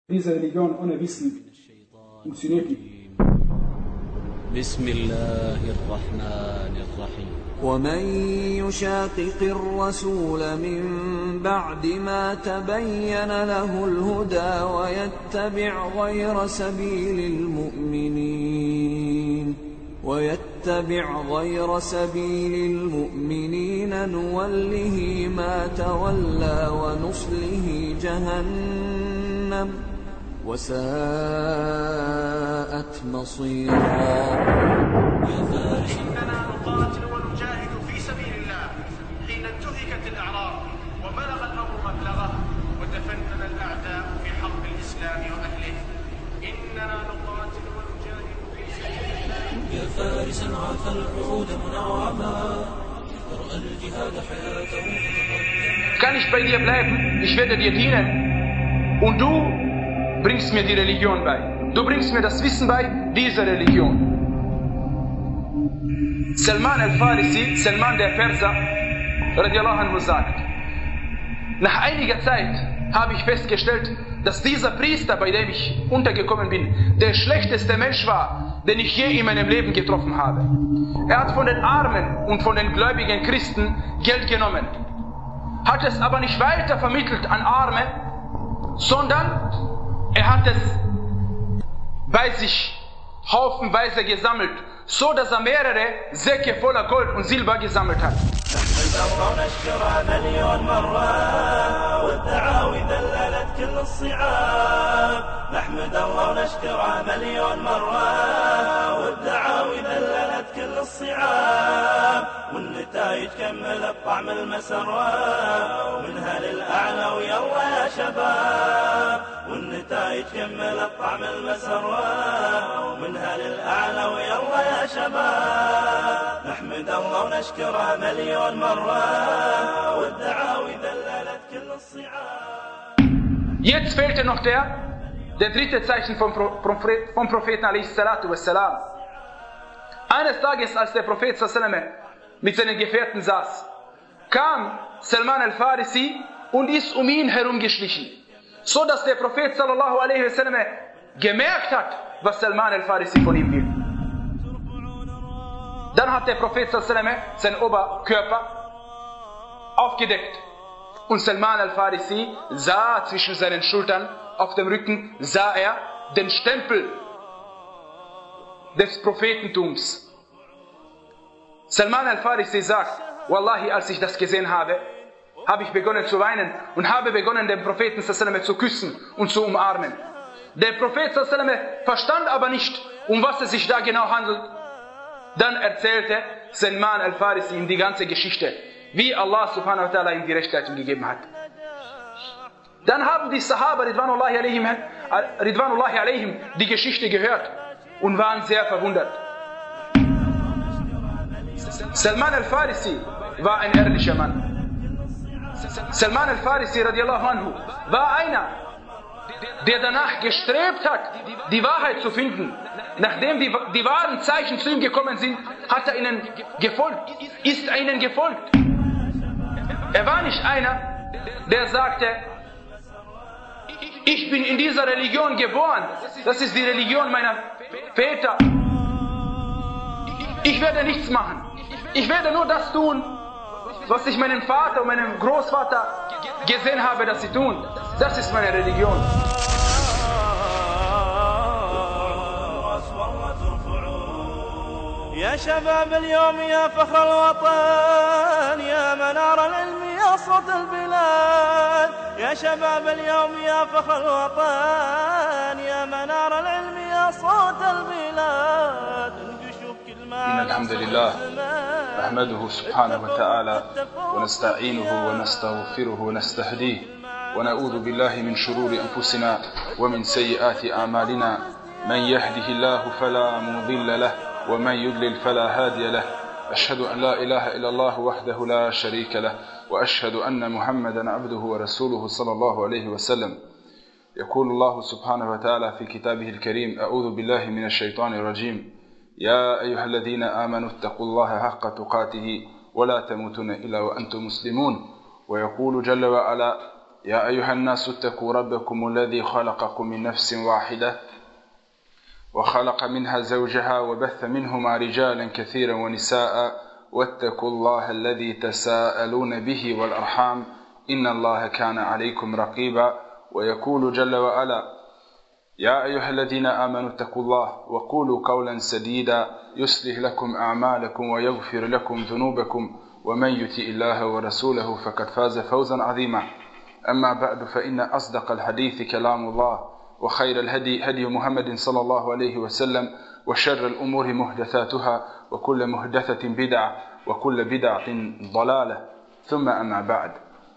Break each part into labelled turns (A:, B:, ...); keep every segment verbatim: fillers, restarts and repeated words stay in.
A: Diese Religion ohne Wissen funktioniert nicht.
B: بسم الله الرحمن الرحيم
C: ومن يشاقق الرسول من بعد ما تبين له الهدى ويتبع غير سبيل المؤمنين ويتبع غير سبيل المؤمنين نوله ما تولى ونصله جهنم وساءت مصيرا.
D: إننا نقاتل ونجاهد في سبيل الله حين انتهكت الأعراض وبلغ الأمر مبلغه وتفنن الأعداء في حرب الإسلام وأهله. إننا نقاتل ونجاهد في سبيل الله.
B: يا فارسا عافى العهود منعما رأى الجهاد حياته متقدما.
E: Kann ich bei dir bleiben? Ich werde dir dienen. Und du bringst mir die Religion bei. Du bringst mir das Wissen bei dieser Religion. Salman al-Farisi, Salman der Perser, radiallahu anhu sagt, nach einiger Zeit habe ich festgestellt, dass dieser Priester, bei dem ich untergekommen bin, der schlechteste Mensch war, den ich je in meinem Leben getroffen habe. Er hat von den Armen und von den gläubigen Christen Geld genommen, hat es aber nicht weiter vermittelt an Arme, sondern er hat es bei sich haufenweise gesammelt, so dass er mehrere Säcke voller Gold und Silber gesammelt hat.
F: نحمد الله ونشكره مليون مرة والدعاوي ذللت كل الصعاب والنتائج كملت طعم المسرة ومنها للأعلى ويلا يا شباب والنتائج كملت طعم المسرة ومنها للأعلى ويلا يا شباب نحمد الله ونشكره مليون مرة والدعاوي ذللت كل الصعاب.
E: Jetzt fehlte noch der Der dritte Zeichen vom, Prophet, vom Propheten a.s. Eines Tages, als der Prophet mit seinen Gefährten saß, kam Salman al-Farisi und ist um ihn herumgeschlichen, so dass der Prophet sallallahu alaihi wasallam gemerkt hat, was Salman al-Farisi von ihm will. Dann hat der Prophet sallallahu alaihi wasallam seinen Oberkörper aufgedeckt und Salman al-Farisi sah zwischen seinen Schultern, auf dem Rücken sah er den Stempel des Prophetentums. Salman al-Farisi sagt, Wallahi, als ich das gesehen habe, habe ich begonnen zu weinen und habe begonnen, den Propheten zu küssen und zu umarmen. Der Prophet verstand aber nicht, um was es sich da genau handelt. Dann erzählte Salman al-Farisi ihm die ganze Geschichte, wie Allah subhanahu wa ta'ala ihm die Rechtsleitung gegeben hat. Dann haben die Sahaba Ridwanullahi alaihim, Ridwanullahi alaihim die Geschichte gehört und waren sehr verwundert. Salman al-Farisi war ein ehrlicher Mann. Salman al-Farisi radiallahu anhu war einer, der danach gestrebt hat, die Wahrheit zu finden. Nachdem die, die wahren Zeichen zu ihm gekommen sind, hat er ihnen gefolgt, ist er ihnen gefolgt. Er war nicht einer, der sagte, ich bin in dieser Religion geboren, das ist die Religion meiner Väter. Ich werde nichts machen. Ich werde nur das tun, was ich meinem Vater und meinem Großvater gesehen habe, dass sie tun. Das ist meine Religion.
F: يا شباب اليوم يا فخر الوطن يا منار العلم يا صوت البلاد يا شباب اليوم يا فخر الوطن يا منار العلم يا صوت البلاد
G: إن الحمد لله نحمده سبحانه وتعالى ونستعينه ونستغفره ونستهديه ونعوذ بالله من شرور أنفسنا ومن سيئات أعمالنا من يهده الله فلا مضل له ومن يضلل فلا هادي له أشهد أن لا إله إلا الله وحده لا شريك له وأشهد أن محمدا عبده ورسوله صلى الله عليه وسلم. يقول الله سبحانه وتعالى في كتابه الكريم أعوذ بالله من الشيطان الرجيم يا أيها الذين آمنوا اتقوا الله حق تقاته ولا تموتن إلا وأنتم مسلمون. ويقول جل وعلا يا أيها الناس اتقوا ربكم الذي خلقكم من نفس واحدة وخلق منها زوجها وبث منهما رجالا كثيرا ونساء واتقوا الله الذي تساءلون به والأرحام إن الله كان عليكم رقيبا ويقول جل وعلا يا أيها الذين آمنوا اتقوا الله وقولوا قولا سديدا يصلح لكم أعمالكم ويغفر لكم ذنوبكم ومن يطع الله ورسوله فقد فاز فوزا عظيما أما بعد فإن أصدق الحديث كلام الله وخير الهدي هدي محمد صلى الله عليه وسلم وشر الأمور محدثاتها وكل محدثة بدعة وكل بدعة ضلالة ثم أما بعد.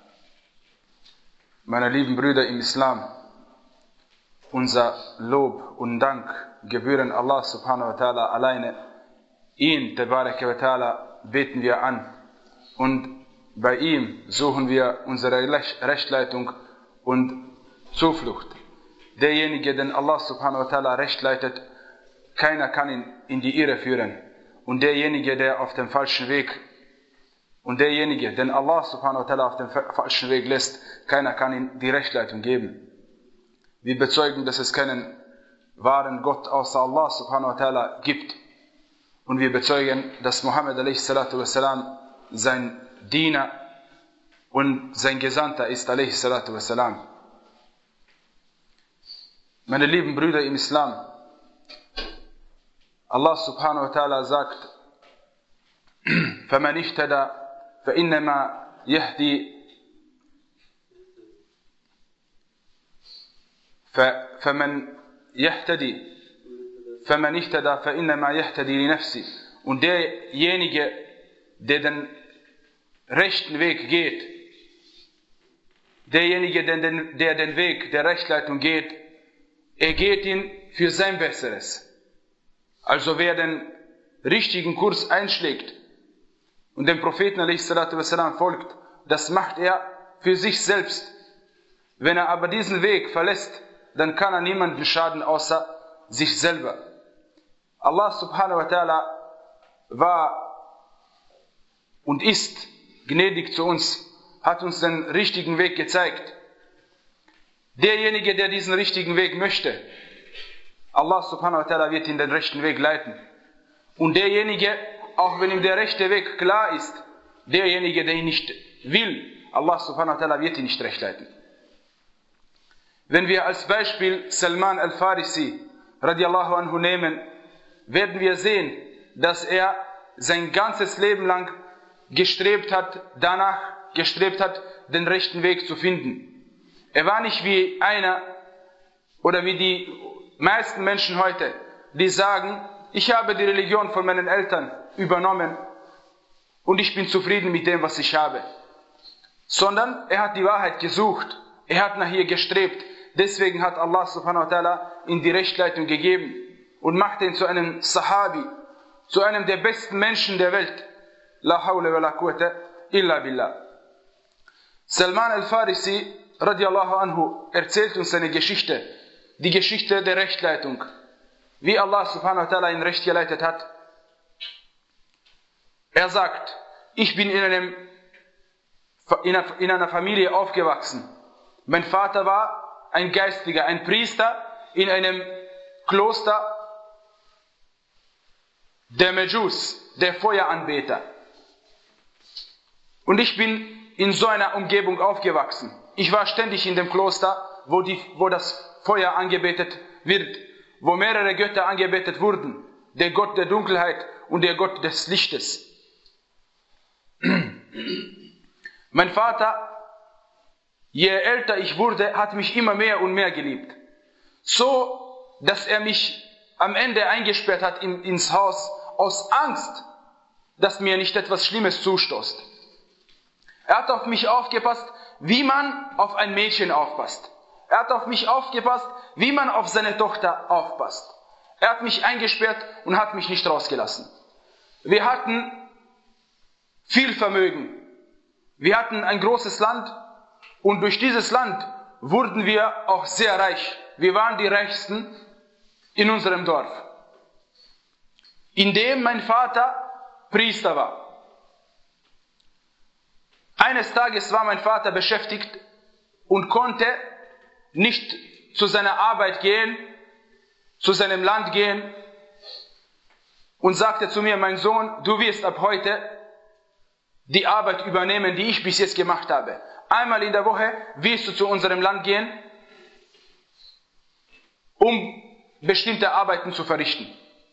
G: Meine lieben Brüder im Islam, unser Lob und Dank gebühren Allah subhanahu wa ta'ala alleine. Ihn, Tabaraka wa ta'ala, beten wir an und bei ihm suchen wir unsere Rechtleitung und Zuflucht. Derjenige, den Allah subhanahu wa ta'ala recht leitet, keiner kann ihn in die Irre führen. Und derjenige, der auf dem falschen Weg und derjenige, den Allah subhanahu wa ta'ala auf dem falschen Weg lässt, keiner kann ihm die Rechtleitung geben. Wir bezeugen, dass es keinen wahren Gott außer Allah subhanahu wa ta'ala gibt. Und wir bezeugen, dass Muhammad alaihi salatu wassalam sein Diener und sein Gesandter ist alaihi salatu wassalam. Meine lieben Brüder im Islam, Allah subhanahu wa ta'ala sagt, فَمَنِ اهْتَدَى فَإِنَّمَا يَهْدِي فَمَنْ يَهْتَدِي فَمَنْ اهْتَدَى فَإِنَّمَا يَهْتَدِي لِنَفْسِهِ. Und derjenige, der den rechten Weg geht, derjenige, der den, der den Weg der Rechtleitung geht, er geht ihn für sein Besseres. Also wer den richtigen Kurs einschlägt und dem Propheten alaihi salatu wassalam folgt, das macht er für sich selbst. Wenn er aber diesen Weg verlässt, dann kann er niemanden schaden außer sich selber. Allah subhanahu wa ta'ala war und ist gnädig zu uns, hat uns den richtigen Weg gezeigt. Derjenige, der diesen richtigen Weg möchte, Allah subhanahu wa ta'ala wird ihn den rechten Weg leiten. Und derjenige, auch wenn ihm der rechte Weg klar ist, derjenige, der ihn nicht will, Allah subhanahu wa ta'ala wird ihn nicht recht leiten. Wenn wir als Beispiel Salman al-Farisi radiallahu anhu nehmen, werden wir sehen, dass er sein ganzes Leben lang gestrebt hat, danach gestrebt hat, den rechten Weg zu finden. Er war nicht wie einer oder wie die meisten Menschen heute, die sagen, ich habe die Religion von meinen Eltern übernommen und ich bin zufrieden mit dem, was ich habe. Sondern er hat die Wahrheit gesucht, er hat nach ihr gestrebt. Deswegen hat Allah subhanahu wa ta'ala ihm die Rechtleitung gegeben und machte ihn zu einem Sahabi, zu einem der besten Menschen der Welt. La hawla wa la quwwata illa billah. Salman al-Farisi radiallahu anhu erzählt uns seine Geschichte, die Geschichte der Rechtleitung, wie Allah subhanahu wa ta'ala ihn recht geleitet hat. Er sagt, ich bin in, einem, in einer Familie aufgewachsen. Mein Vater war ein Geistlicher, ein Priester in einem Kloster der Mejus, der Feueranbeter. Und ich bin in so einer Umgebung aufgewachsen. Ich war ständig in dem Kloster, wo, die, wo das Feuer angebetet wird, wo mehrere Götter angebetet wurden. Der Gott der Dunkelheit und der Gott des Lichtes. Mein Vater, je älter ich wurde, hat mich immer mehr und mehr geliebt. So, dass er mich am Ende eingesperrt hat in, ins Haus, aus Angst, dass mir nicht etwas Schlimmes zustoßt. Er hat auf mich aufgepasst, wie man auf ein Mädchen aufpasst. Er hat auf mich aufgepasst, wie man auf seine Tochter aufpasst. Er hat mich eingesperrt und hat mich nicht rausgelassen. Wir hatten viel Vermögen. Wir hatten ein großes Land und durch dieses Land wurden wir auch sehr reich. Wir waren die Reichsten in unserem Dorf, in dem mein Vater Priester war. Eines Tages war mein Vater beschäftigt
E: und konnte nicht zu seiner Arbeit gehen, zu seinem Land gehen und sagte zu mir, mein Sohn, du wirst ab heute die Arbeit übernehmen, die ich bis jetzt gemacht habe. Einmal in der Woche wirst du zu unserem Land gehen, um bestimmte Arbeiten zu verrichten.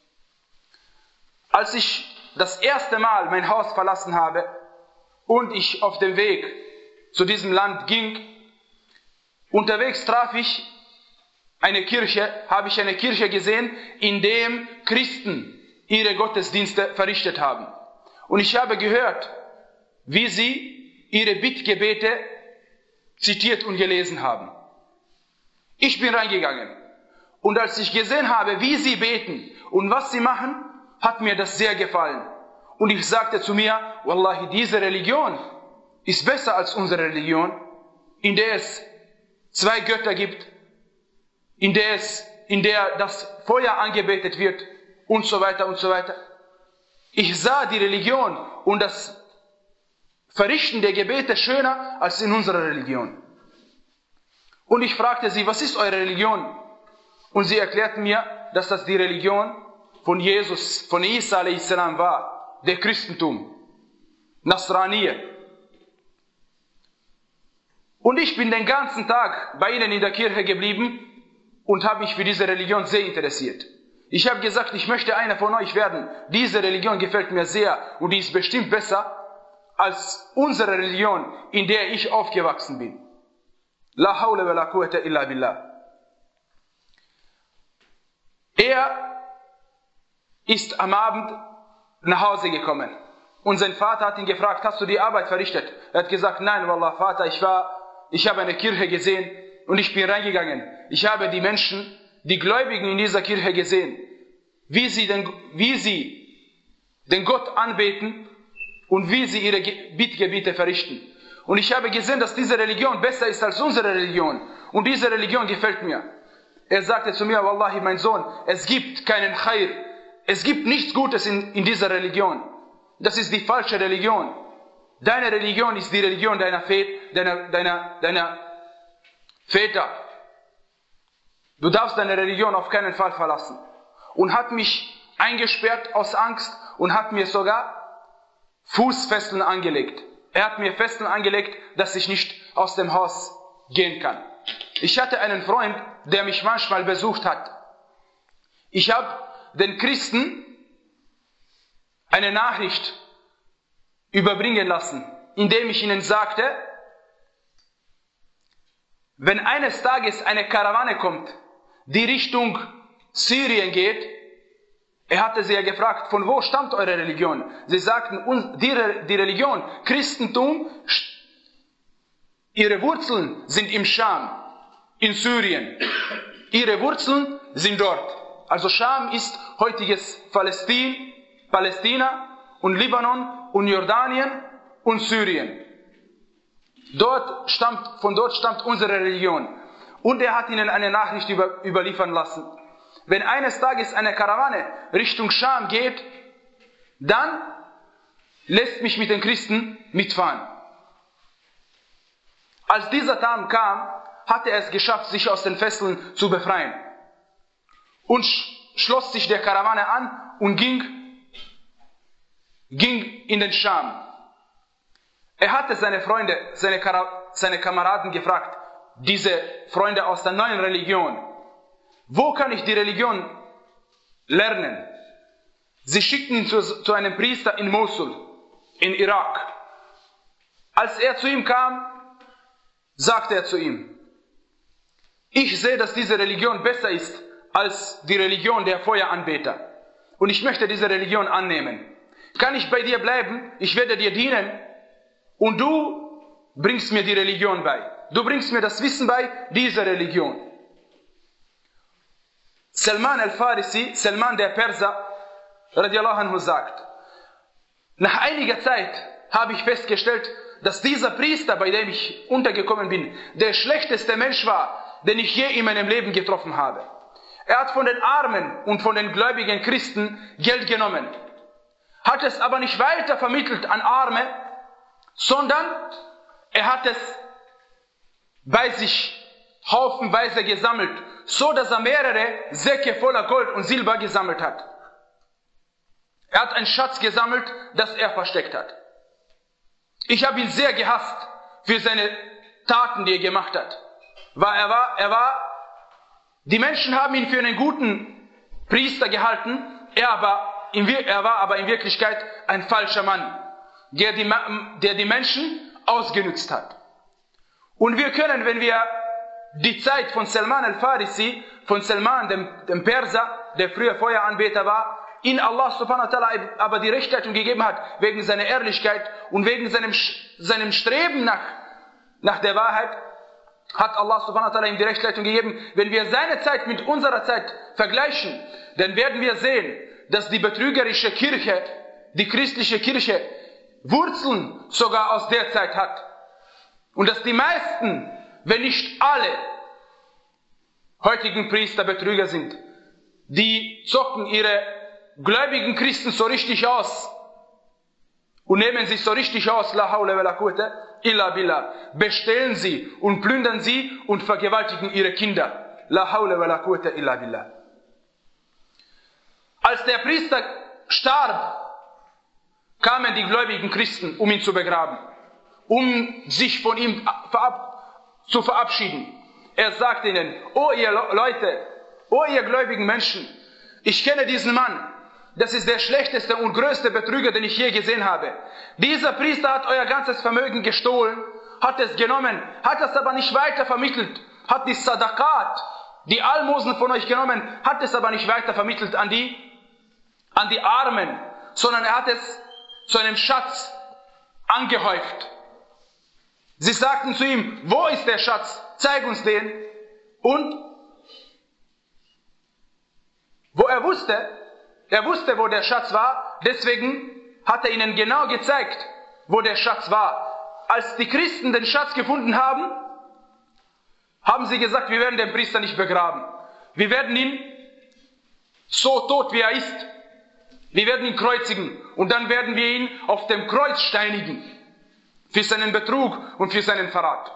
E: Als ich das erste Mal mein Haus verlassen habe und ich auf dem Weg zu diesem Land ging, unterwegs traf ich eine Kirche, habe ich eine Kirche gesehen, in der Christen ihre Gottesdienste verrichtet haben. Und ich habe gehört, wie sie ihre Bittgebete zitiert und gelesen haben. Ich bin reingegangen. Und als ich gesehen habe, wie sie beten und was sie machen, hat mir das sehr gefallen. Und ich sagte zu mir, Wallahi, diese Religion ist besser als unsere Religion, in der es zwei Götter gibt, in der, es, in der das Feuer angebetet wird und so weiter und so weiter. Ich sah die Religion und das Verrichten der Gebete schöner als in unserer Religion. Und ich fragte sie, was ist eure Religion? Und sie erklärten mir, dass das die Religion von Jesus, von Isa alayhi salam war, der Christentum, Nasraniye. Und ich bin den ganzen Tag bei ihnen in der Kirche geblieben und habe mich für diese Religion sehr interessiert. Ich habe gesagt, ich möchte einer von euch werden. Diese Religion gefällt mir sehr und die ist bestimmt besser als unsere Religion, in der ich aufgewachsen bin. La hawla wa la quwwata illa billah. Er ist am Abend nach Hause gekommen und sein Vater hat ihn gefragt, hast du die Arbeit verrichtet? Er hat gesagt, nein, Wallah, Vater, ich war, ich habe eine Kirche gesehen und ich bin reingegangen. Ich habe die Menschen, die Gläubigen in dieser Kirche gesehen, wie sie den, wie sie den Gott anbeten und wie sie ihre Bittgebiete verrichten. Und ich habe gesehen, dass diese Religion besser ist als unsere Religion. Und diese Religion gefällt mir. Er sagte zu mir, Wallahi, mein Sohn, es gibt keinen Khair. Es gibt nichts Gutes in, in dieser Religion. Das ist die falsche Religion. Deine Religion ist die Religion deiner, deiner, deiner, deiner Väter. Du darfst deine Religion auf keinen Fall verlassen. Und hat mich eingesperrt aus Angst und hat mir sogar Fußfesseln angelegt. Er hat mir Fesseln angelegt, dass ich nicht aus dem Haus gehen kann. Ich hatte einen Freund, der mich manchmal besucht hat. Ich habe den Christen eine Nachricht überbringen lassen, indem ich ihnen sagte, wenn eines Tages eine Karawane kommt, die Richtung Syrien geht, er hatte sie ja gefragt, von wo stammt eure Religion? Sie sagten, die, die Religion, Christentum, ihre Wurzeln sind im Scham, in Syrien. Ihre Wurzeln sind dort. Also Scham ist heutiges Palästin, Palästina und Libanon und Jordanien und Syrien. Dort stammt, von dort stammt unsere Religion. Und er hat ihnen eine Nachricht über, überliefern lassen. Wenn eines Tages eine Karawane Richtung Scham geht, dann lässt mich mit den Christen mitfahren. Als dieser Tag kam, hatte er es geschafft, sich aus den Fesseln zu befreien. Und schloss sich der Karawane an und ging, ging in den Scham. Er hatte seine Freunde, seine, seine Kameraden gefragt, diese Freunde aus der neuen Religion, wo kann ich die Religion lernen? Sie schickten ihn zu, zu einem Priester in Mosul, in Irak. Als er zu ihm kam, sagte er zu ihm, ich sehe, dass diese Religion besser ist als die Religion der Feueranbeter. Und ich möchte diese Religion annehmen. Kann ich bei dir bleiben? Ich werde dir dienen. Und du bringst mir die Religion bei. Du bringst mir das Wissen bei dieser Religion. Salman al-Farisi, Salman der Perser, radiallahu anhu sagt, nach einiger Zeit habe ich festgestellt, dass dieser Priester, bei dem ich untergekommen bin, der schlechteste Mensch war, den ich je in meinem Leben getroffen habe. Er hat von den Armen und von den gläubigen Christen Geld genommen, hat es aber nicht weiter vermittelt an Arme, sondern er hat es bei sich haufenweise gesammelt, so dass er mehrere Säcke voller Gold und Silber gesammelt hat. Er hat einen Schatz gesammelt, das er versteckt hat. Ich habe ihn sehr gehasst für seine Taten, die er gemacht hat. Weil er war, er war, die Menschen haben ihn für einen guten Priester gehalten, er, aber in, er war aber in Wirklichkeit ein falscher Mann, der die, der die Menschen ausgenutzt hat. Und wir können, wenn wir die Zeit von Salman al-Farisi, von Salman, dem, dem Perser, der früher Feueranbeter war, ihn Allah subhanahu wa ta'ala aber die Rechtleitung gegeben hat, wegen seiner Ehrlichkeit und wegen seinem, seinem Streben nach, nach der Wahrheit, hat Allah subhanahu wa ta'ala ihm die Rechtleitung gegeben. Wenn wir seine Zeit mit unserer Zeit vergleichen, dann werden wir sehen, dass die betrügerische Kirche, die christliche Kirche, Wurzeln sogar aus der Zeit hat. Und dass die meisten, wenn nicht alle, heutigen Priester Betrüger sind. Die zocken ihre gläubigen Christen so richtig aus und nehmen sich so richtig aus, la hawla wa la quwwata illa billah, bestehlen sie und plündern sie und vergewaltigen ihre Kinder, la hawla wa la quwwata illa billah. Als der Priester starb, kamen die gläubigen Christen, um ihn zu begraben, um sich von ihm verab- zu verabschieden. Er sagt ihnen, oh ihr Leute, oh ihr gläubigen Menschen, ich kenne diesen Mann, das ist der schlechteste und größte Betrüger, den ich je gesehen habe. Dieser Priester hat euer ganzes Vermögen gestohlen, hat es genommen, hat es aber nicht weiter vermittelt, hat die Sadaqat, die Almosen von euch genommen, hat es aber nicht weiter vermittelt an die, an die Armen, sondern er hat es zu einem Schatz angehäuft. Sie sagten zu ihm, wo ist der Schatz? Zeig uns den. Und wo er wusste, er wusste, wo der Schatz war, deswegen hat er ihnen genau gezeigt, wo der Schatz war. Als die Christen den Schatz gefunden haben, haben sie gesagt, wir werden den Priester nicht begraben. Wir werden ihn so tot, wie er ist. Wir werden ihn kreuzigen und dann werden wir ihn auf dem Kreuz steinigen. Für seinen Betrug und für seinen Verrat.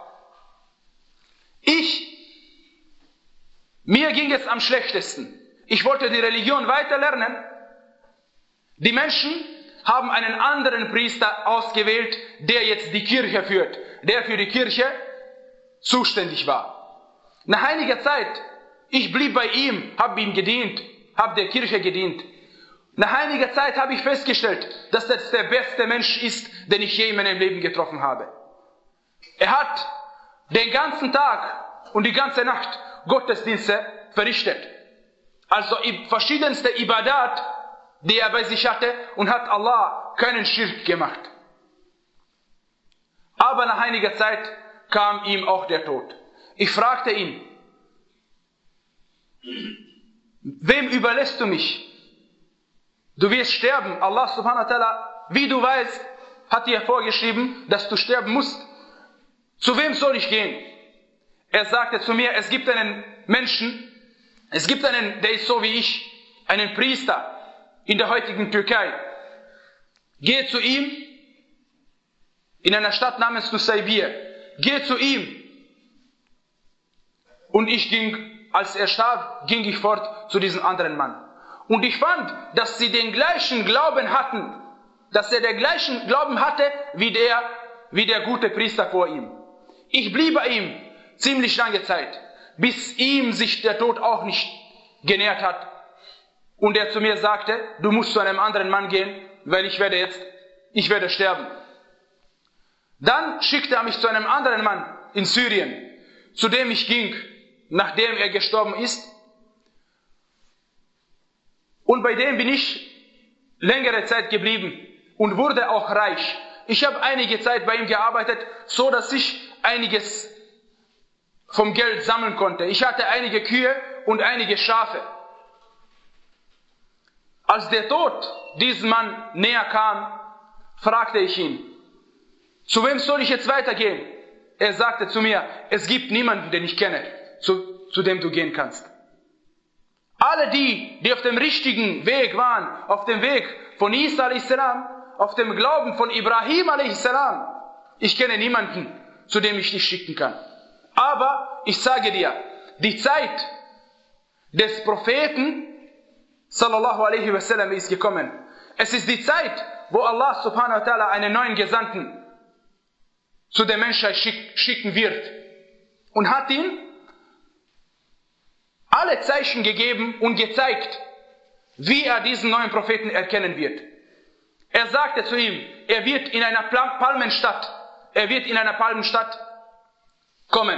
E: Ich, mir ging es am schlechtesten. Ich wollte die Religion weiter lernen. Die Menschen haben einen anderen Priester ausgewählt, der jetzt die Kirche führt, der für die Kirche zuständig war. Nach einiger Zeit, ich blieb bei ihm, habe ihm gedient, habe der Kirche gedient. Nach einiger Zeit habe ich festgestellt, dass das der beste Mensch ist, den ich je in meinem Leben getroffen habe. Er hat den ganzen Tag und die ganze Nacht Gottesdienste verrichtet. Also verschiedenste Ibadat, die er bei sich hatte, und hat Allah keinen Schirk gemacht. Aber nach einiger Zeit kam ihm auch der Tod. Ich fragte ihn, wem überlässt du mich? Du wirst sterben. Allah subhanahu wa ta'ala, wie du weißt, hat dir vorgeschrieben, dass du sterben musst. Zu wem soll ich gehen? Er sagte zu mir, es gibt einen Menschen, es gibt einen, der ist so wie ich, einen Priester in der heutigen Türkei. Geh zu ihm, in einer Stadt namens Nusaybiyah. Geh zu ihm. Und ich ging, als er starb, ging ich fort zu diesem anderen Mann. Und ich fand, dass sie den gleichen Glauben hatten, dass er den gleichen Glauben hatte, wie der, wie der gute Priester vor ihm. Ich blieb bei ihm ziemlich lange Zeit, bis ihm sich der Tod auch nicht genähert hat. Und er zu mir sagte, du musst zu einem anderen Mann gehen, weil ich werde jetzt, ich werde sterben. Dann schickte er mich zu einem anderen Mann in Syrien, zu dem ich ging, nachdem er gestorben ist. Und bei dem bin ich längere Zeit geblieben und wurde auch reich. Ich habe einige Zeit bei ihm gearbeitet, so dass ich einiges vom Geld sammeln konnte. Ich hatte einige Kühe und einige Schafe. Als der Tod diesem Mann näher kam, fragte ich ihn, zu wem soll ich jetzt weitergehen? Er sagte zu mir, es gibt niemanden, den ich kenne, zu, zu dem du gehen kannst. Alle die, die auf dem richtigen Weg waren, auf dem Weg von Isa a.s., auf dem Glauben von Ibrahim a.s., ich kenne niemanden, zu dem ich dich schicken kann. Aber ich sage dir, die Zeit des Propheten sallallahu alaihi wasallam ist gekommen. Es ist die Zeit, wo Allah subhanahu wa ta'ala einen neuen Gesandten zu der Menschheit schick, schicken wird. Und hat ihm alle Zeichen gegeben und gezeigt, wie er diesen neuen Propheten erkennen wird. Er sagte zu ihm, er wird in einer Palmenstadt, er wird in einer Palmenstadt kommen.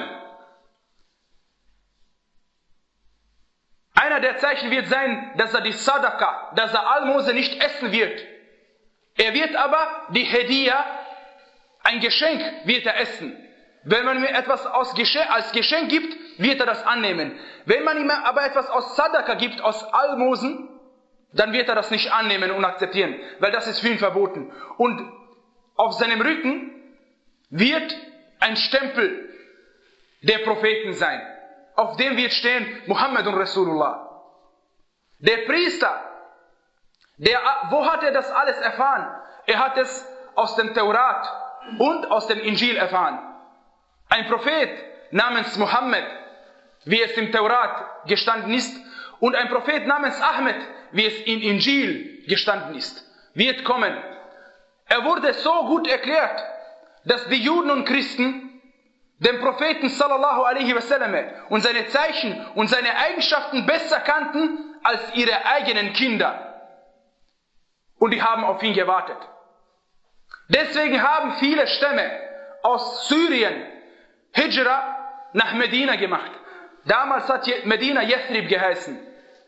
E: Einer der Zeichen wird sein, dass er die Sadaqa, dass er Almose nicht essen wird. Er wird aber die Hediya, ein Geschenk, wird er essen. Wenn man ihm etwas als Geschenk, als Geschenk gibt, wird er das annehmen. Wenn man ihm aber etwas aus Sadaqa gibt, aus Almosen, dann wird er das nicht annehmen und akzeptieren, weil das ist für ihn verboten. Und auf seinem Rücken wird ein Stempel der Propheten sein. Auf dem wird stehen Muhammadun Rasulullah. Der Priester, der, wo hat er das alles erfahren? Er hat es aus dem Taurat und aus dem Injil erfahren. Ein Prophet namens Muhammad, wie es im Taurat gestanden ist, und ein Prophet namens Ahmed, wie es in Injil gestanden ist, wird kommen. Er wurde so gut erklärt, dass die Juden und Christen den Propheten sallallahu alaihi wasallam und seine Zeichen und seine Eigenschaften besser kannten als ihre eigenen Kinder. Und die haben auf ihn gewartet. Deswegen haben viele Stämme aus Syrien Hijra nach Medina gemacht. Damals hat Medina Yathrib geheißen.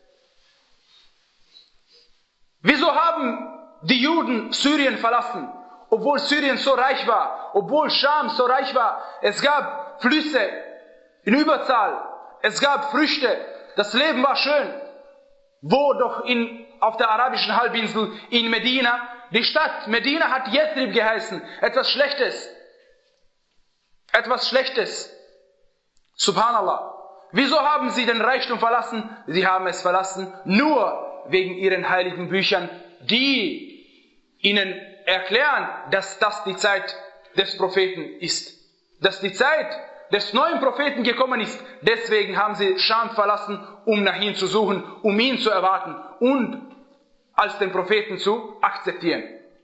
E: Wieso haben die Juden Syrien verlassen? Obwohl Syrien so reich war, obwohl Scham so reich war, es gab Flüsse in Überzahl, es gab Früchte, das Leben war schön. Wo doch in, auf der arabischen Halbinsel in Medina, die Stadt Medina hat Yathrib geheißen, etwas Schlechtes, etwas Schlechtes. Subhanallah. Wieso haben sie den Reichtum verlassen? Sie haben es verlassen nur wegen ihren heiligen Büchern, die ihnen erklären, dass das die Zeit des Propheten ist. Dass die Zeit des neuen Propheten gekommen ist. Deswegen haben sie Scham verlassen, um nach ihm zu suchen, um ihn zu erwarten und als den Propheten zu akzeptieren.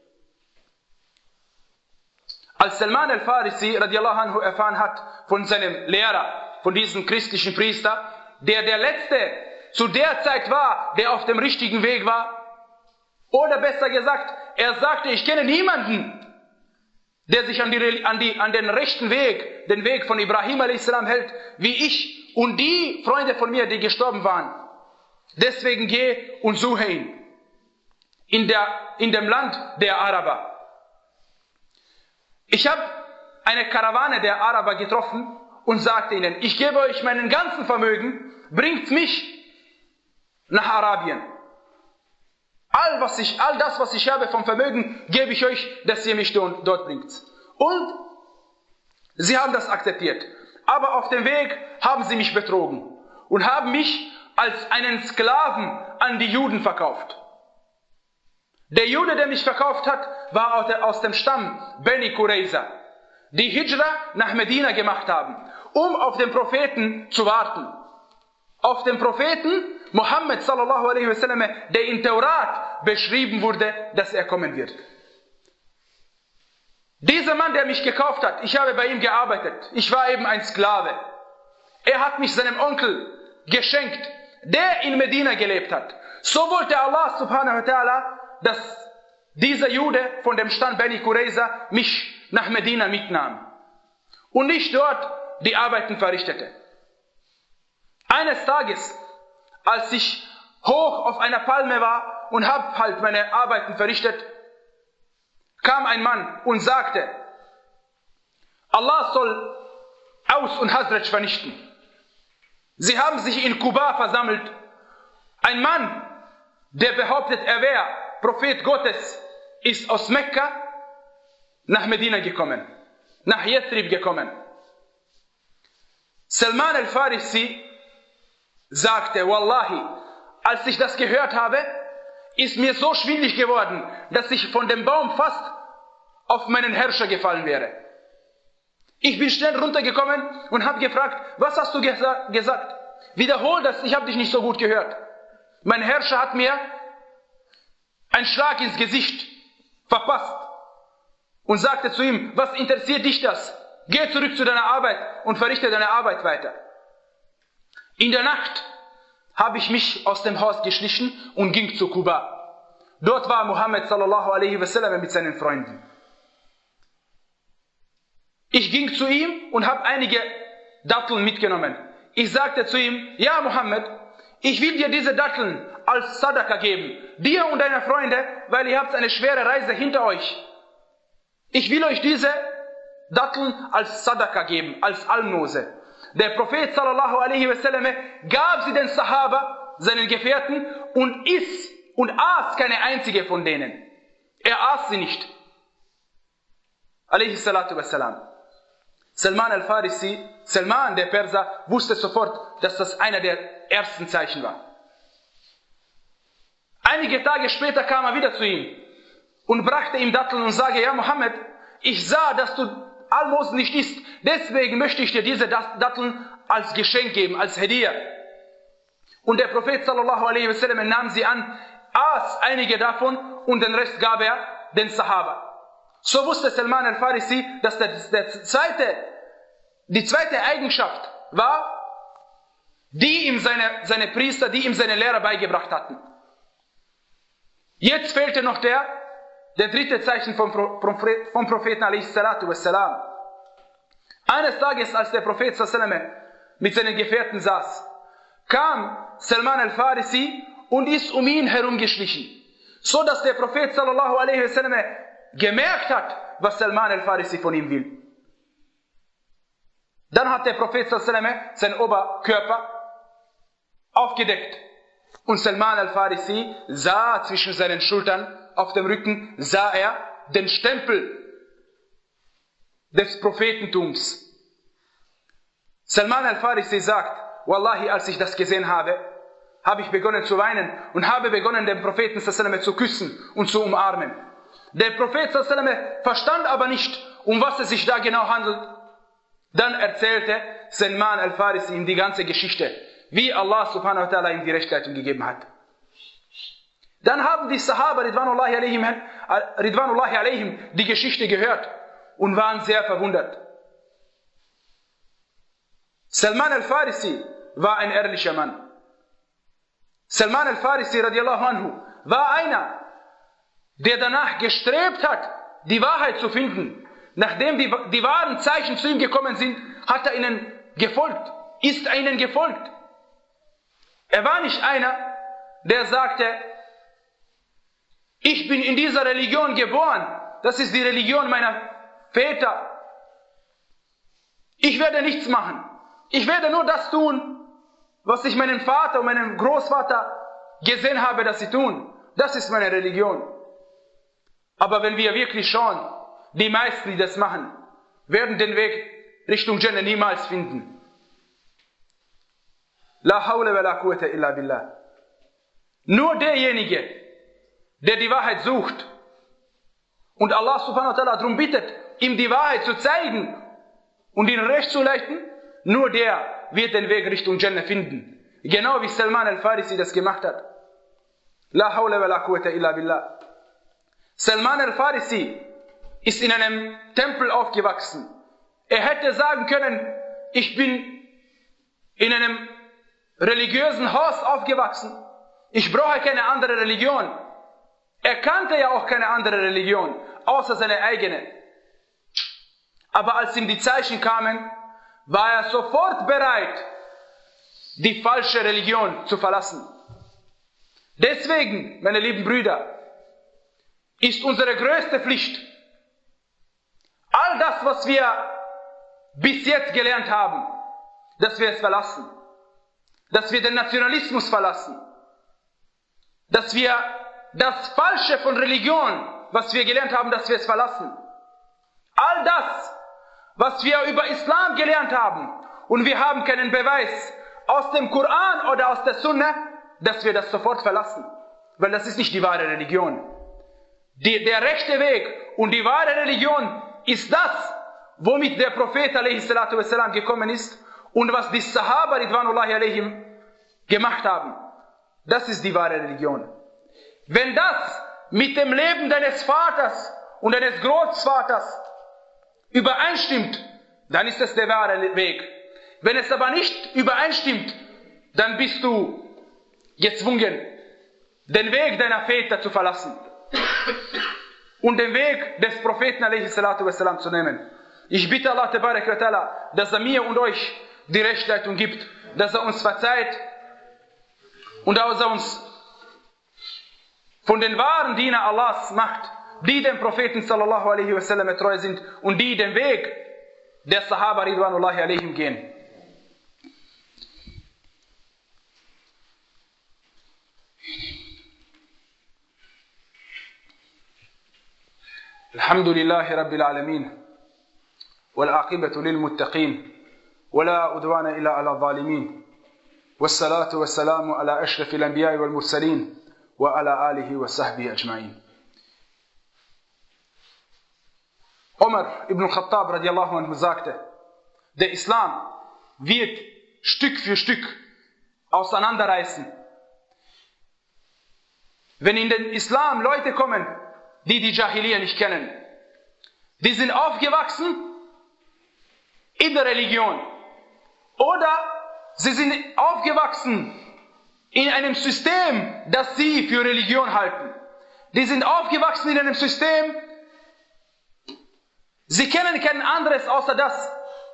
E: Als Salman al-Farisi radiallahu anhu erfahren hat von seinem Lehrer, von diesem christlichen Priester, der der Letzte zu der Zeit war, der auf dem richtigen Weg war, oder besser gesagt, er sagte, ich kenne niemanden, der sich an, die, an, die, an den rechten Weg, den Weg von Ibrahim a s. hält, wie ich und die Freunde von mir, die gestorben waren. Deswegen geh und suche ihn in, der, in dem Land der Araber. Ich habe eine Karawane der Araber getroffen und sagte ihnen, ich gebe euch meinen ganzen Vermögen, bringt mich nach Arabien. All, was ich, all das, was ich habe vom Vermögen, gebe ich euch, dass ihr mich dort, dort bringt. Und sie haben das akzeptiert. Aber auf dem Weg haben sie mich betrogen und haben mich als einen Sklaven an die Juden verkauft. Der Jude, der mich verkauft hat, war aus, der, aus dem Stamm Beni Qurayza, die Hijra nach Medina gemacht haben, um auf den Propheten zu warten. Auf den Propheten Muhammad sallallahu alaihi wasallam, der in Taurat beschrieben wurde, dass er kommen wird. Dieser Mann, der mich gekauft hat, ich habe bei ihm gearbeitet, ich war eben ein Sklave. Er hat mich seinem Onkel geschenkt, der in Medina gelebt hat. So wollte Allah subhanahu wa ta'ala, dass dieser Jude von dem Stamm Beni Qurayza mich nach Medina mitnahm und ich dort die Arbeiten verrichtete. Eines Tages, als ich hoch auf einer Palme war und habe halt meine Arbeiten verrichtet, kam ein Mann und sagte, Allah soll Aus und Hazraj vernichten. Sie haben sich in Kuba versammelt. Ein Mann, der behauptet, er wäre Prophet Gottes, ist aus Mekka nach Medina gekommen, nach Yathrib gekommen. Salman al-Farisi sagte, Wallahi, als ich das gehört habe, ist mir so schwindelig geworden, dass ich von dem Baum fast auf meinen Herrscher gefallen wäre. Ich bin schnell runtergekommen und habe gefragt, was hast du gesa gesagt? Wiederhol das, ich habe dich nicht so gut gehört. Mein Herrscher hat mir einen Schlag ins Gesicht verpasst und sagte zu ihm, was interessiert dich das? Geh zurück zu deiner Arbeit und verrichte deine Arbeit weiter. In der Nacht habe ich mich aus dem Haus geschlichen und ging zu Kuba. Dort war Muhammad sallallahu alaihi wasallam mit seinen Freunden. Ich ging zu ihm und habe einige Datteln mitgenommen. Ich sagte zu ihm, ja Muhammad, ich will dir diese Datteln als Sadaka geben, dir und deiner Freunde, weil ihr habt eine schwere Reise hinter euch. Ich will euch diese Datteln als Sadaka geben, als Almose. Der Prophet sallallahu alaihi wasallam gab sie den Sahaba, seinen Gefährten, und iss und aß keine einzige von denen. Er aß sie nicht. Alaihi salatu wassalam. Salman al-Farisi, Salman der Perser, wusste sofort, dass das einer der ersten Zeichen war. Einige Tage später kam er wieder zu ihm und brachte ihm Datteln und sagte, ja Mohammed, ich sah, dass du Almosen nicht isst, deswegen möchte ich dir diese Datteln als Geschenk geben, als Hediya. Und der Prophet sallallahu alaihi wasallam nahm sie an, aß einige davon und den Rest gab er den Sahaba. So wusste Salman al-Farisi, dass der, der zweite, die zweite Eigenschaft war, die ihm seine, seine Priester, die ihm seine Lehrer beigebracht hatten. Jetzt fehlte noch der, der dritte Zeichen vom, vom Propheten a.s. Eines Tages, als der Prophet mit seinen Gefährten saß, kam Salman al-Farisi und ist um ihn herumgeschlichen, so dass der Prophet sallallahu alaihi wasallam gemerkt hat, was Salman al-Farisi von ihm will. Dann hat der Prophet sallallahu alaihi wasallam seinen Oberkörper aufgedeckt und Salman al-Farisi sah zwischen seinen Schultern, auf dem Rücken, sah er den Stempel des Prophetentums. Salman al-Farisi sagt, Wallahi, als ich das gesehen habe, habe ich begonnen zu weinen und habe begonnen, den Propheten sallallahu alaihi wasallam zu küssen und zu umarmen. Der Prophet sallallahu alaihi wasallam verstand aber nicht, um was es sich da genau handelt. Dann erzählte Salman al-Farisi ihm die ganze Geschichte, wie Allah subhanahu wa ta'ala ihm die Rechtleitung gegeben hat. Dann haben die Sahaba Ridwanullahi alaihim, Ridwanullahi alaihim die Geschichte gehört und waren sehr verwundert. Salman al-Farisi war ein ehrlicher Mann. Salman al-Farisi radiallahu anhu war einer, der danach gestrebt hat, die Wahrheit zu finden. Nachdem die, die wahren Zeichen zu ihm gekommen sind, hat er ihnen gefolgt, ist er ihnen gefolgt. Er war nicht einer, der sagte, ich bin in dieser Religion geboren, das ist die Religion meiner Väter. Ich werde nichts machen. Ich werde nur das tun, was ich meinem Vater und meinem Großvater gesehen habe, dass sie tun. Das ist meine Religion. Aber wenn wir wirklich schauen, die meisten, die das machen, werden den Weg Richtung Jannah niemals finden. La hawla wa la quwwata illa billah. Nur derjenige, der die Wahrheit sucht und Allah subhanahu wa ta'ala darum bittet, ihm die Wahrheit zu zeigen und ihn recht zu leiten, nur der wird den Weg Richtung Jannah finden. Genau wie Salman al-Farisi das gemacht hat. La hawla wa la quwwata illa billah. Salman al-Farisi ist in einem Tempel aufgewachsen. Er hätte sagen können, ich bin in einem religiösen Haus aufgewachsen. Ich brauche keine andere Religion. Er kannte ja auch keine andere Religion, außer seine eigene. Aber als ihm die Zeichen kamen, war er sofort bereit, die falsche Religion zu verlassen. Deswegen, meine lieben Brüder, ist unsere größte Pflicht, all das, was wir bis jetzt gelernt haben, dass wir es verlassen, dass wir den Nationalismus verlassen, dass wir das Falsche von Religion, was wir gelernt haben, dass wir es verlassen. All das, was wir über Islam gelernt haben, und wir haben keinen Beweis aus dem Koran oder aus der Sunna, dass wir das sofort verlassen. Weil das ist nicht die wahre Religion. Die, der rechte Weg und die wahre Religion ist das, womit der Prophet a.s. gekommen ist und was die Sahaba ridwanullahi alaihim gemacht haben. Das ist die wahre Religion. Wenn das mit dem Leben deines Vaters und deines Großvaters übereinstimmt, dann ist es der wahre Weg. Wenn es aber nicht übereinstimmt, dann bist du gezwungen, den Weg deiner Väter zu verlassen und den Weg des Propheten a.s. zu nehmen. Ich bitte Allah, dass er mir und euch die Rechtleitung gibt, dass er uns verzeiht und dass er uns von den wahren Diener Allahs macht, die dem Propheten sallallahu alaihi wasallam treu sind und die den Weg der Sahaba ridwanullahi alaihim gehen. الحمد لله رب العالمين والعاقبة للمتقين ولا عدوان إلا على الظالمين والصلاة والسلام على أشرف الأنبياء والمرسلين وعلى آله وصحبه أجمعين. Umar ibn Khattab radiallahu anhu sagte, der Islam wird Stück für Stück auseinanderreißen. Wenn in den Islam Leute kommen, die die Jahiliya nicht kennen, die sind aufgewachsen in der Religion oder sie sind aufgewachsen in einem System, das sie für Religion halten. Die sind aufgewachsen in einem System, sie kennen kein anderes außer das.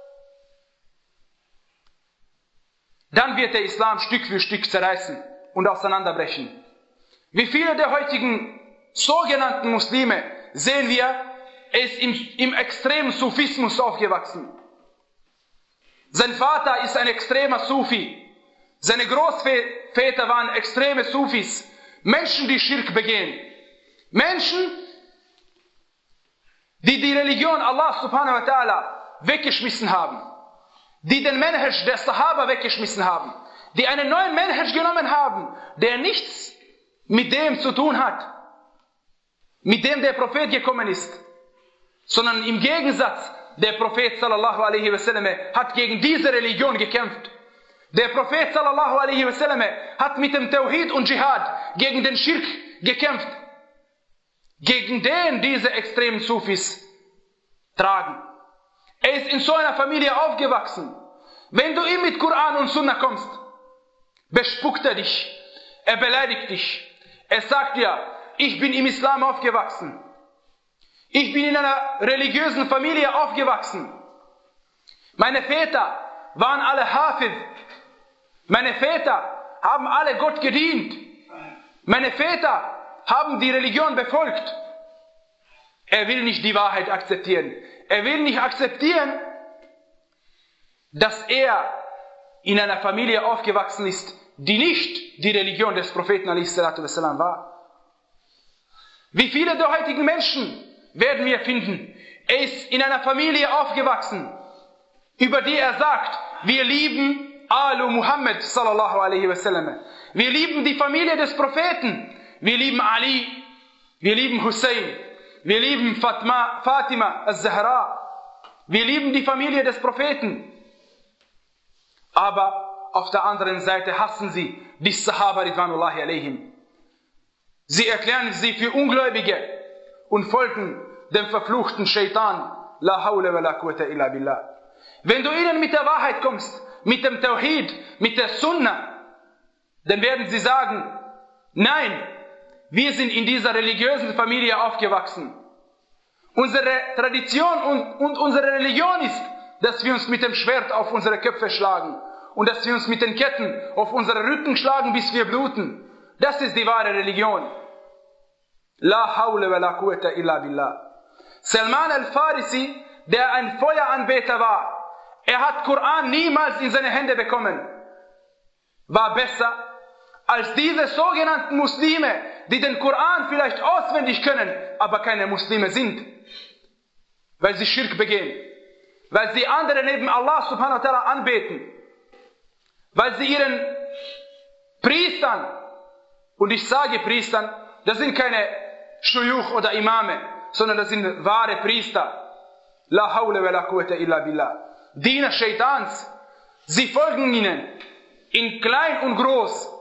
E: Dann wird der Islam Stück für Stück zerreißen und auseinanderbrechen. Wie viele der heutigen sogenannten Muslime sehen wir, er ist im, im extremen Sufismus aufgewachsen. Sein Vater ist ein extremer Sufi. Seine Großväter waren extreme Sufis. Menschen, die Schirk begehen. Menschen, die die Religion Allah subhanahu wa ta'ala weggeschmissen haben. Die den Manhaj der Sahaba weggeschmissen haben. Die einen neuen Manhaj genommen haben, der nichts mit dem zu tun hat, mit dem der Prophet gekommen ist. Sondern im Gegensatz, der Prophet sallallahu alaihi wasallam hat gegen diese Religion gekämpft. Der Prophet sallallahu alaihi wasallam hat mit dem Tawhid und Dschihad gegen den Schirk gekämpft. Gegen den diese extremen Sufis tragen. Er ist in so einer Familie aufgewachsen. Wenn du ihm mit Koran und Sunna kommst, bespuckt er dich. Er beleidigt dich. Er sagt dir, ich bin im Islam aufgewachsen. Ich bin in einer religiösen Familie aufgewachsen. Meine Väter waren alle Hafiz. Meine Väter haben alle Gott gedient. Meine Väter haben die Religion befolgt. Er will nicht die Wahrheit akzeptieren. Er will nicht akzeptieren, dass er in einer Familie aufgewachsen ist, die nicht die Religion des Propheten a.s. war. Wie viele der heutigen Menschen werden wir finden, er ist in einer Familie aufgewachsen, über die er sagt, wir lieben Alu Muhammad sallallahu alaihi wasallam. Wir lieben die Familie des Propheten. Wir lieben Ali, wir lieben Hussein, wir lieben Fatma, Fatima al-Zahra, wir lieben die Familie des Propheten. Aber auf der anderen Seite hassen sie die Sahaba ridwanullahi alaihim. Sie erklären sie für Ungläubige und folgen dem verfluchten Shaitan. La hawla wa la quwwata illa billah. Wenn du ihnen mit der Wahrheit kommst, mit dem Tawhid, mit der Sunna, dann werden sie sagen, nein, wir sind in dieser religiösen Familie aufgewachsen. Unsere Tradition und, und unsere Religion ist, dass wir uns mit dem Schwert auf unsere Köpfe schlagen und dass wir uns mit den Ketten auf unsere Rücken schlagen, bis wir bluten. Das ist die wahre Religion. La hawla wa la quwwata illa billah. Salman al-Farisi, der ein Feueranbeter war, er hat Koran niemals in seine Hände bekommen, war besser als diese sogenannten Muslime, die den Koran vielleicht auswendig können, aber keine Muslime sind, weil sie Schirk begehen, weil sie andere neben Allah subhanahu wa ta'ala anbeten, weil sie ihren Priestern, und ich sage Priestern, das sind keine Shuyuch oder Imame, sondern das sind wahre Priester, La hawla wa la quwwata illa billah. Diener Shaitans, sie folgen ihnen in klein und groß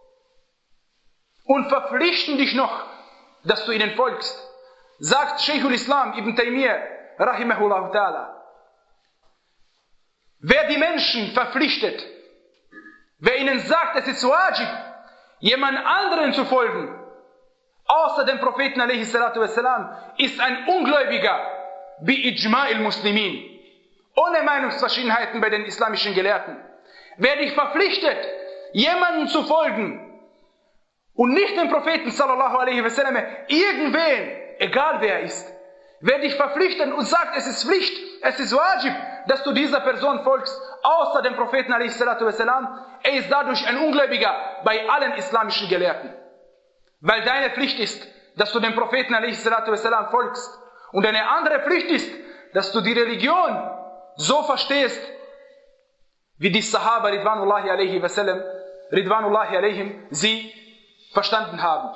E: und verpflichten dich noch, dass du ihnen folgst. Sagt Sheikhul Islam Ibn Taymiyyah, rahimahullah ta'ala. Wer die Menschen verpflichtet, wer ihnen sagt, es ist wajib, jemand anderen zu folgen, außer dem Propheten alaihi salatu wassalam, ist ein Ungläubiger, bi ijma'il Muslimin. Ohne Meinungsverschiedenheiten bei den islamischen Gelehrten. Wer dich verpflichtet, jemanden zu folgen und nicht dem Propheten sallallahu alaihi wasallam, irgendwen, egal wer er ist, wer dich verpflichtet und sagt, es ist Pflicht, es ist wajib, dass du dieser Person folgst, außer dem Propheten alaihi salatu wassalam, er ist dadurch ein Ungläubiger bei allen islamischen Gelehrten. Weil deine Pflicht ist, dass du dem Propheten alaihi salatu wassalam folgst. Und eine andere Pflicht ist, dass du die Religion so verstehst, wie die Sahaba Ridwanullahi alaihi wasallam, Ridwanullahi alaihim, sie verstanden haben.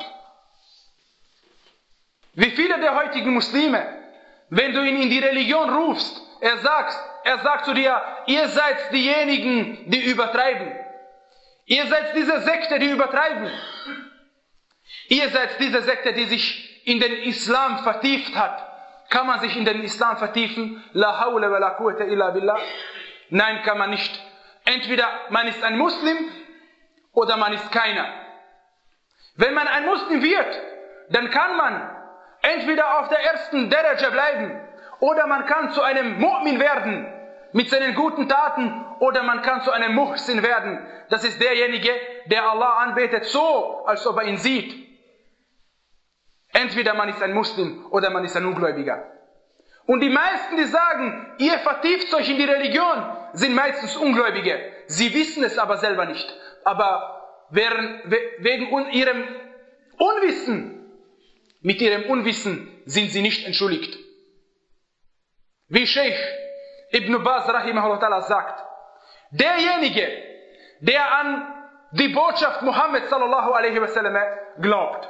E: Wie viele der heutigen Muslime, wenn du ihn in die Religion rufst, er sagt, er sagt zu dir, ihr seid diejenigen, die übertreiben. Ihr seid diese Sekte, die übertreiben. Ihr seid diese Sekte, die sich in den Islam vertieft hat. Kann man sich in den Islam vertiefen? La hawla wa la quwwata illa billah. Nein, kann man nicht. Entweder man ist ein Muslim oder man ist keiner. Wenn man ein Muslim wird, dann kann man entweder auf der ersten Daraja bleiben oder man kann zu einem Mu'min werden mit seinen guten Taten oder man kann zu einem Muhsin werden. Das ist derjenige, der Allah anbetet, so als ob er ihn sieht. Entweder man ist ein Muslim oder man ist ein Ungläubiger. Und die meisten, die sagen, ihr vertieft euch in die Religion, sind meistens Ungläubige. Sie wissen es aber selber nicht. Aber wegen ihrem Unwissen, mit ihrem Unwissen sind sie nicht entschuldigt. Wie Sheikh Ibn Baz rahimahullah ta'ala sagt, derjenige, der an die Botschaft Muhammad sallallahu alaihi wasallam glaubt,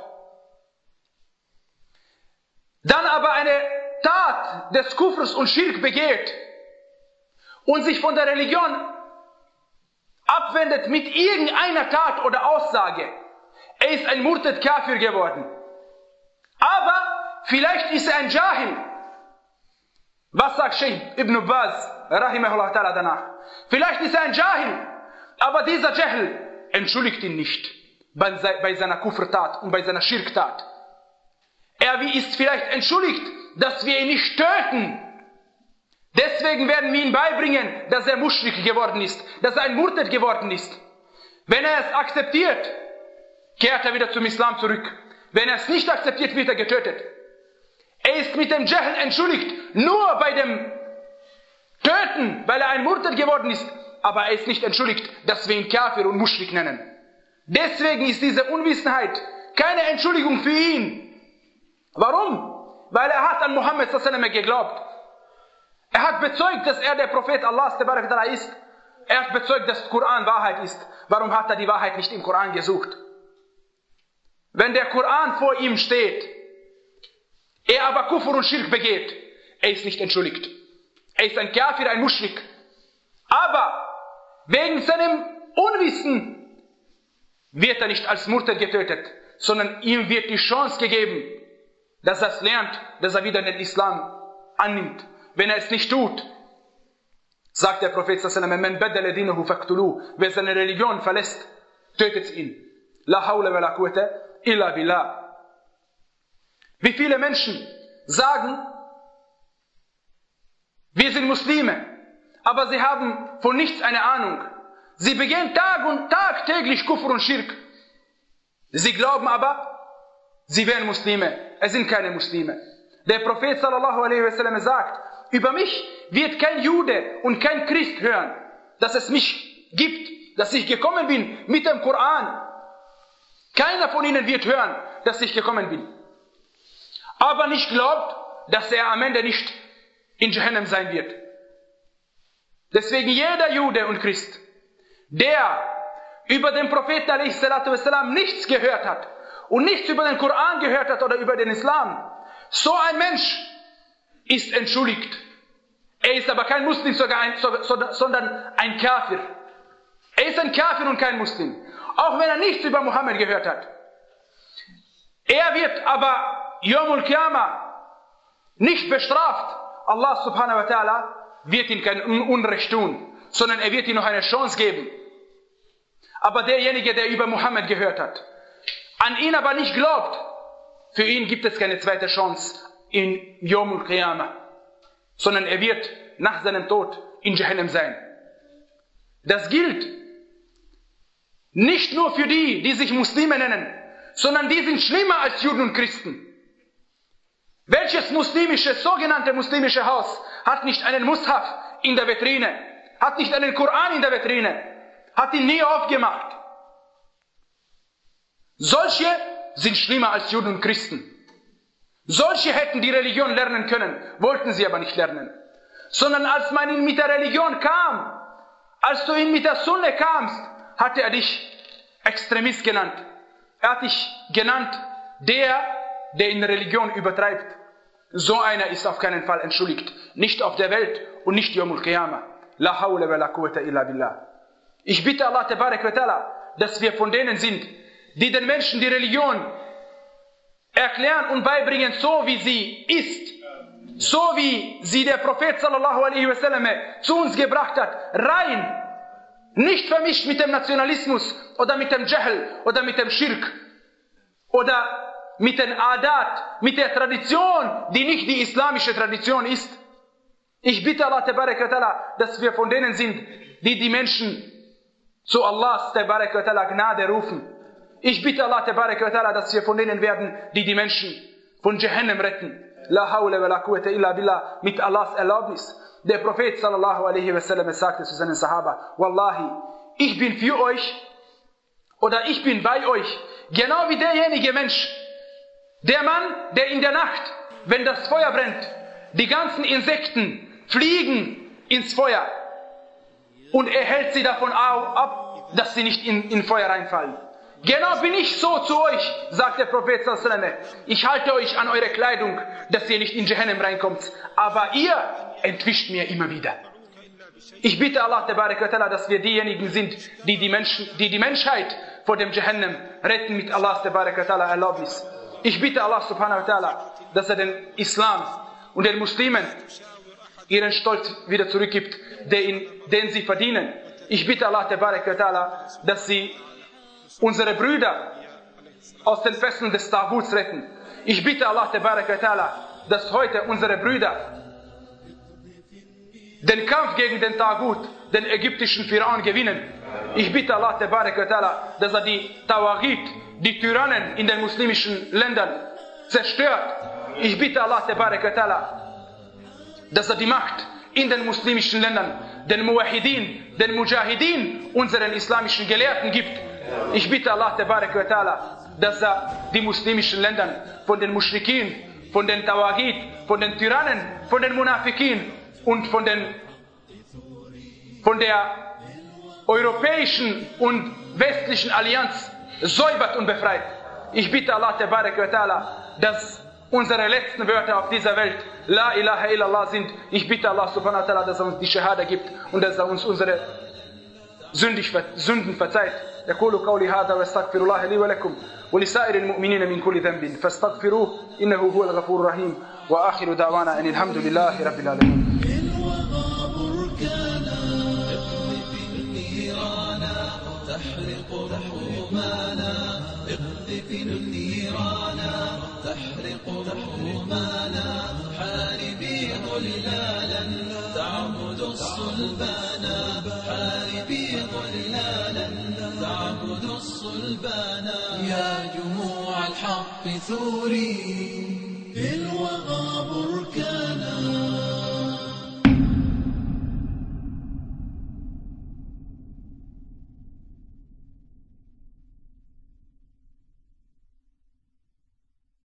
E: dann aber eine Tat des Kufrs und Schirk begeht und sich von der Religion abwendet mit irgendeiner Tat oder Aussage, er ist ein Murtad Kafir geworden. Aber vielleicht ist er ein Jahil. Was sagt Sheikh Ibn Baz rahimahullah ta'ala danach? Vielleicht ist er ein Jahil, aber dieser Jahl entschuldigt ihn nicht bei seiner Kufrtat und bei seiner Schirktat. Er ist vielleicht entschuldigt, dass wir ihn nicht töten. Deswegen werden wir ihm beibringen, dass er Muschrik geworden ist, dass er ein Murtad geworden ist. Wenn er es akzeptiert, kehrt er wieder zum Islam zurück. Wenn er es nicht akzeptiert, wird er getötet. Er ist mit dem Jahl entschuldigt, nur bei dem Töten, weil er ein Murtad geworden ist. Aber er ist nicht entschuldigt, dass wir ihn Kafir und Muschrik nennen. Deswegen ist diese Unwissenheit keine Entschuldigung für ihn. Warum? Weil er hat an Muhammad sallallahu alaihi wasallam geglaubt. Er hat bezeugt, dass er der Prophet Allahs ist. Er hat bezeugt, dass der Koran Wahrheit ist. Warum hat er die Wahrheit nicht im Koran gesucht? Wenn der Koran vor ihm steht, er aber Kufr und Schirk begeht, er ist nicht entschuldigt. Er ist ein Kafir, ein Muschrik. Aber wegen seinem Unwissen wird er nicht als Murtad getötet, sondern ihm wird die Chance gegeben, dass er es lernt, dass er wieder den Islam annimmt. Wenn er es nicht tut, sagt der Prophet sallallahu alaihi wasallam, wer seine Religion verlässt, tötet ihn. La hawla wa la quwwata illa billah. Wie viele Menschen sagen, wir sind Muslime, aber sie haben von nichts eine Ahnung. Sie begehen Tag und Tag täglich Kufr und Schirk. Sie glauben aber, sie wären Muslime. Es sind keine Muslime. Der Prophet sallallahu alaihi wasallam sagt, über mich wird kein Jude und kein Christ hören, dass es mich gibt, dass ich gekommen bin mit dem Koran. Keiner von ihnen wird hören, dass ich gekommen bin. Aber nicht glaubt, dass er am Ende nicht in Jahannam sein wird. Deswegen jeder Jude und Christ, der über den Propheten alaihi salatu wassalam nichts gehört hat und nichts über den Koran gehört hat oder über den Islam, so ein Mensch ist entschuldigt. Er ist aber kein Muslim, sogar ein, sondern ein Kafir. Er ist ein Kafir und kein Muslim. Auch wenn er nichts über Mohammed gehört hat. Er wird aber Yawmul Qiyamah nicht bestraft. Allah subhanahu wa ta'ala wird ihm kein Unrecht tun, sondern er wird ihm noch eine Chance geben. Aber derjenige, der über Mohammed gehört hat, an ihn aber nicht glaubt, für ihn gibt es keine zweite Chance in Yawmul Qiyamah, sondern er wird nach seinem Tod in Jahannam sein. Das gilt nicht nur für die, die sich Muslime nennen, sondern die sind schlimmer als Juden und Christen. Welches muslimische, sogenannte muslimische Haus hat nicht einen Mushaf in der Vitrine, hat nicht einen Koran in der Vitrine, hat ihn nie aufgemacht? Solche sind schlimmer als Juden und Christen. Solche hätten die Religion lernen können, wollten sie aber nicht lernen. Sondern als man ihn mit der Religion kam, als du ihn mit der Sunne kamst, hatte er dich Extremist genannt. Er hat dich genannt, der, der in Religion übertreibt. So einer ist auf keinen Fall entschuldigt. Nicht auf der Welt und nicht Yawmul Qiyamah. La hawla wa la quwwata illa billah. Ich bitte Allah tabarak wa ta'ala, dass wir von denen sind, die den Menschen die Religion erklären und beibringen, so wie sie ist. So wie sie der Prophet sallallahu alaihi wasallam zu uns gebracht hat. Rein. Nicht vermischt mit dem Nationalismus oder mit dem Jahl oder mit dem Schirk oder mit den Adat, mit der Tradition, die nicht die islamische Tradition ist. Ich bitte Allah tabarak wa ta'ala, dass wir von denen sind, die die Menschen zu Allahs tabarak wa ta'ala Gnade rufen. Ich bitte Allah tabarak wa ta'ala, dass wir von denen werden, die die Menschen von Jahannam retten. La hawla wa la quwwata illa billah, mit Allahs Erlaubnis. Der Prophet sallallahu alaihi wasallam sagte zu seinen Sahaba, Wallahi, ich bin für euch oder ich bin bei euch, genau wie derjenige Mensch, der Mann, der in der Nacht, wenn das Feuer brennt, die ganzen Insekten fliegen ins Feuer und er hält sie davon ab, dass sie nicht in, in Feuer reinfallen. Genau bin ich so zu euch, sagt der Prophet sallallahu alaihi wasallam. Ich halte euch an eure Kleidung, dass ihr nicht in Jahannam reinkommt, aber ihr entwischt mir immer wieder. Ich bitte Allah tabarak wa ta'ala, dass wir diejenigen sind, die die, Menschen, die die Menschheit vor dem Jahannam retten mit Allah tabarak wa ta'ala Erlaubnis. Ich bitte Allah subhanahu wa ta'ala, dass er den Islam und den Muslimen ihren Stolz wieder zurückgibt, den, den sie verdienen. Ich bitte Allah tabarak wa ta'ala, dass sie unsere Brüder aus den Fesseln des Taguts retten. Ich bitte Allah tabarak wa ta'ala, dass heute unsere Brüder den Kampf gegen den Tagut, den ägyptischen Pharaon, gewinnen. Ich bitte Allah tabarak wa ta'ala, dass er die Tawagit, die Tyrannen in den muslimischen Ländern zerstört. Ich bitte Allah tabarak wa ta'ala, dass er die Macht in den muslimischen Ländern den Muwahidin, den Mujahidin, unseren islamischen Gelehrten gibt. Ich bitte Allah tabarak wa ta'ala, dass er die muslimischen Ländern von den Mushrikin, von den Tawagit, von den Tyrannen, von den Munafikin und von, den, von der europäischen und westlichen Allianz säubert und befreit. Ich bitte Allah tabarak wa ta'ala, dass unsere letzten Wörter auf dieser Welt La ilaha illallah sind. Ich bitte Allah subhanahu wa ta'ala, dass er uns die Shahada gibt und dass er uns unsere Sünden verzeiht. يقول قولي هذا واستغفر الله لي ولكم ولسائر المؤمنين من كل ذنب فاستغفروه إنه هو الغفور الرحيم وآخر دعوانا أن الحمد لله رب العالمين. حاربي ظلالا تعبد الصلبان حاربي ظلالا تعبد الصلبان يا جموع الحق ثوري في الوغى بركانا